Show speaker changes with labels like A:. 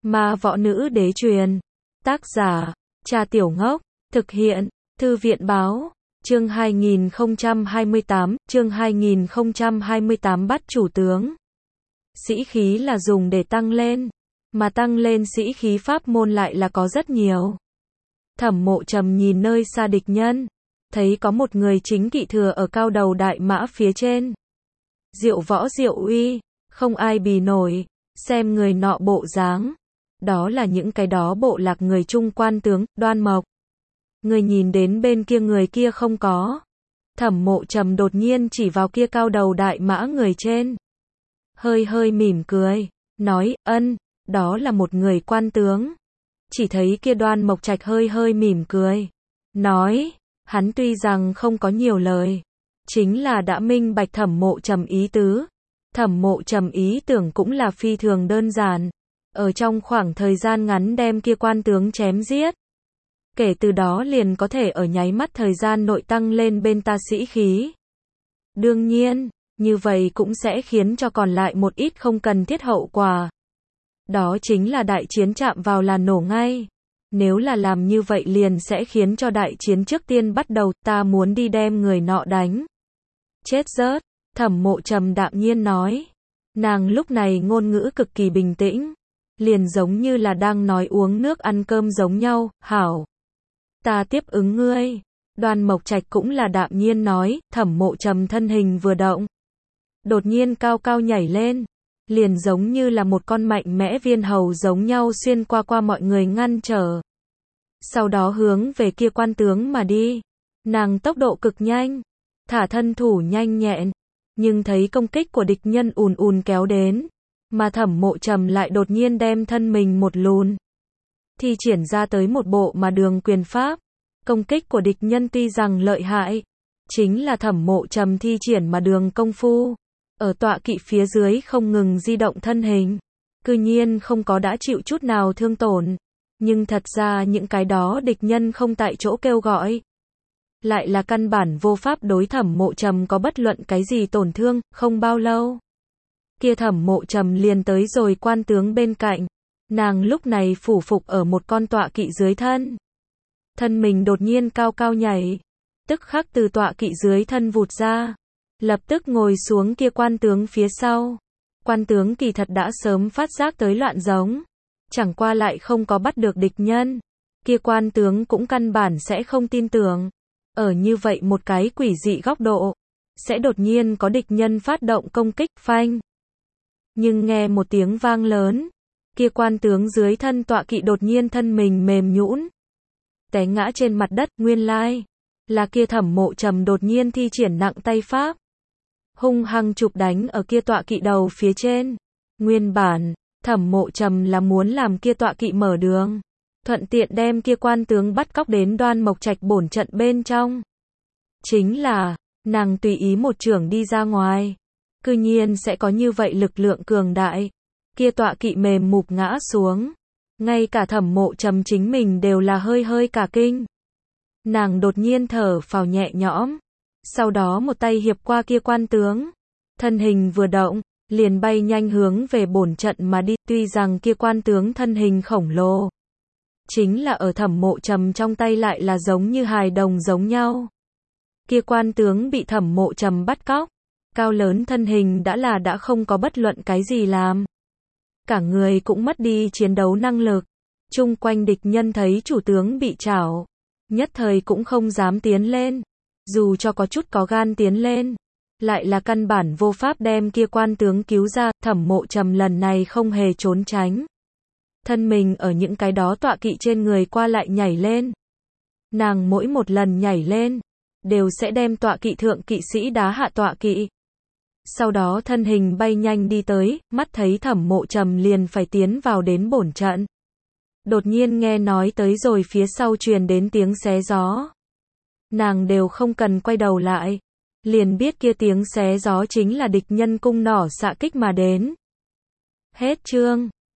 A: Ma võ nữ đế truyền. Tác giả, Cha Tiểu Ngốc. Thực hiện, Thư viện báo. Chương 2028 bắt chủ tướng. Sĩ khí là dùng để tăng lên, mà tăng lên sĩ khí pháp môn lại là có rất nhiều. Thẩm Mộ Trầm nhìn nơi xa địch nhân, thấy có một người chính kỵ thừa ở cao đầu đại mã phía trên. Diệu võ diệu uy, không ai bì nổi, xem người nọ bộ dáng. Đó là những cái đó bộ lạc người Trung quan tướng, Đoan Mộc. Người nhìn đến bên kia người kia không có. Thẩm Mộ Trầm đột nhiên chỉ vào kia cao đầu đại mã người trên. Hơi hơi mỉm cười, nói, đó là một người quan tướng. Chỉ thấy kia Đoan Mộc Trạch hơi hơi mỉm cười, nói, hắn tuy rằng không có nhiều lời, chính là đã minh bạch Thẩm Mộ Trầm ý tứ. Thẩm Mộ Trầm ý tưởng cũng là phi thường đơn giản, ở trong khoảng thời gian ngắn đem kia quan tướng chém giết. Kể từ đó liền có thể ở nháy mắt thời gian nội tăng lên bên ta sĩ khí. Đương nhiên, như vậy cũng sẽ khiến cho còn lại một ít không cần thiết hậu quả. Đó chính là đại chiến chạm vào là nổ ngay. Nếu là làm như vậy liền sẽ khiến cho đại chiến trước tiên bắt đầu, ta muốn đi đem người nọ đánh. Chết rớt, Thẩm Mộ Trầm đạm nhiên nói. Nàng lúc này ngôn ngữ cực kỳ bình tĩnh, liền giống như là đang nói uống nước ăn cơm giống nhau, hảo. Ta tiếp ứng ngươi. Đoan Mộc Trạch cũng là đạm nhiên nói. Thẩm Mộ Trầm thân hình vừa động, đột nhiên cao cao nhảy lên, liền giống như là một con mạnh mẽ viên hầu giống nhau xuyên qua mọi người ngăn trở. Sau đó hướng về kia quan tướng mà đi. Nàng tốc độ cực nhanh, thả thân thủ nhanh nhẹn, nhưng thấy công kích của địch nhân ùn kéo đến, mà Thẩm Mộ Trầm lại đột nhiên đem thân mình một lùn, thi triển ra tới một bộ mà đường quyền pháp. Công kích của địch nhân tuy rằng lợi hại, chính là Thẩm Mộ Trầm thi triển mà đường công phu, ở tọa kỵ phía dưới không ngừng di động thân hình, cư nhiên không có đã chịu chút nào thương tổn. Nhưng thật ra những cái đó địch nhân không tại chỗ kêu gọi, lại là căn bản vô pháp đối Thẩm Mộ Trầm có bất luận cái gì tổn thương. Không bao lâu, kia Thẩm Mộ Trầm liền tới rồi quan tướng bên cạnh. Nàng lúc này phủ phục ở một con tọa kỵ dưới thân. Thân mình đột nhiên cao cao nhảy, tức khắc từ tọa kỵ dưới thân vụt ra, lập tức ngồi xuống kia quan tướng phía sau. Quan tướng kỳ thật đã sớm phát giác tới loạn giống, chẳng qua lại không có bắt được địch nhân. Kia quan tướng cũng căn bản sẽ không tin tưởng, ở như vậy một cái quỷ dị góc độ, sẽ đột nhiên có địch nhân phát động công kích. Phanh. Nhưng nghe một tiếng vang lớn, kia quan tướng dưới thân tọa kỵ đột nhiên thân mình mềm nhũn, té ngã trên mặt đất. Nguyên lai là kia Thẩm Mộ Trầm đột nhiên thi triển nặng tay pháp, hung hăng chụp đánh ở kia tọa kỵ đầu phía trên. Nguyên bản, Thẩm Mộ Trầm là muốn làm kia tọa kỵ mở đường, thuận tiện đem kia quan tướng bắt cóc đến Đoan Mộc Trạch bổn trận bên trong. Chính là, nàng tùy ý một chưởng đi ra ngoài, cư nhiên sẽ có như vậy lực lượng cường đại. Kia tọa kỵ mềm mụp ngã xuống, ngay cả Thẩm Mộ Trầm chính mình đều là hơi hơi cả kinh. Nàng đột nhiên thở phào nhẹ nhõm, sau đó một tay hiệp qua kia quan tướng, thân hình vừa động, liền bay nhanh hướng về bổn trận mà đi. Tuy rằng kia quan tướng thân hình khổng lồ, chính là ở Thẩm Mộ Trầm trong tay lại là giống như hài đồng giống nhau. Kia quan tướng bị Thẩm Mộ Trầm bắt cóc, cao lớn thân hình đã không có bất luận cái gì làm, cả người cũng mất đi chiến đấu năng lực. Chung quanh địch nhân thấy chủ tướng bị trảo, nhất thời cũng không dám tiến lên, dù cho có chút có gan tiến lên, lại là căn bản vô pháp đem kia quan tướng cứu ra. Thẩm Mộ Trầm lần này không hề trốn tránh, thân mình ở những cái đó tọa kỵ trên người qua lại nhảy lên. Nàng mỗi một lần nhảy lên, đều sẽ đem tọa kỵ thượng kỵ sĩ đá hạ tọa kỵ. Sau đó thân hình bay nhanh đi tới, mắt thấy Thẩm Mộ Trầm liền phải tiến vào đến bổn trận. Đột nhiên nghe nói tới rồi phía sau truyền đến tiếng xé gió. Nàng đều không cần quay đầu lại, liền biết kia tiếng xé gió chính là địch nhân cung nỏ xạ kích mà đến. Hết chương.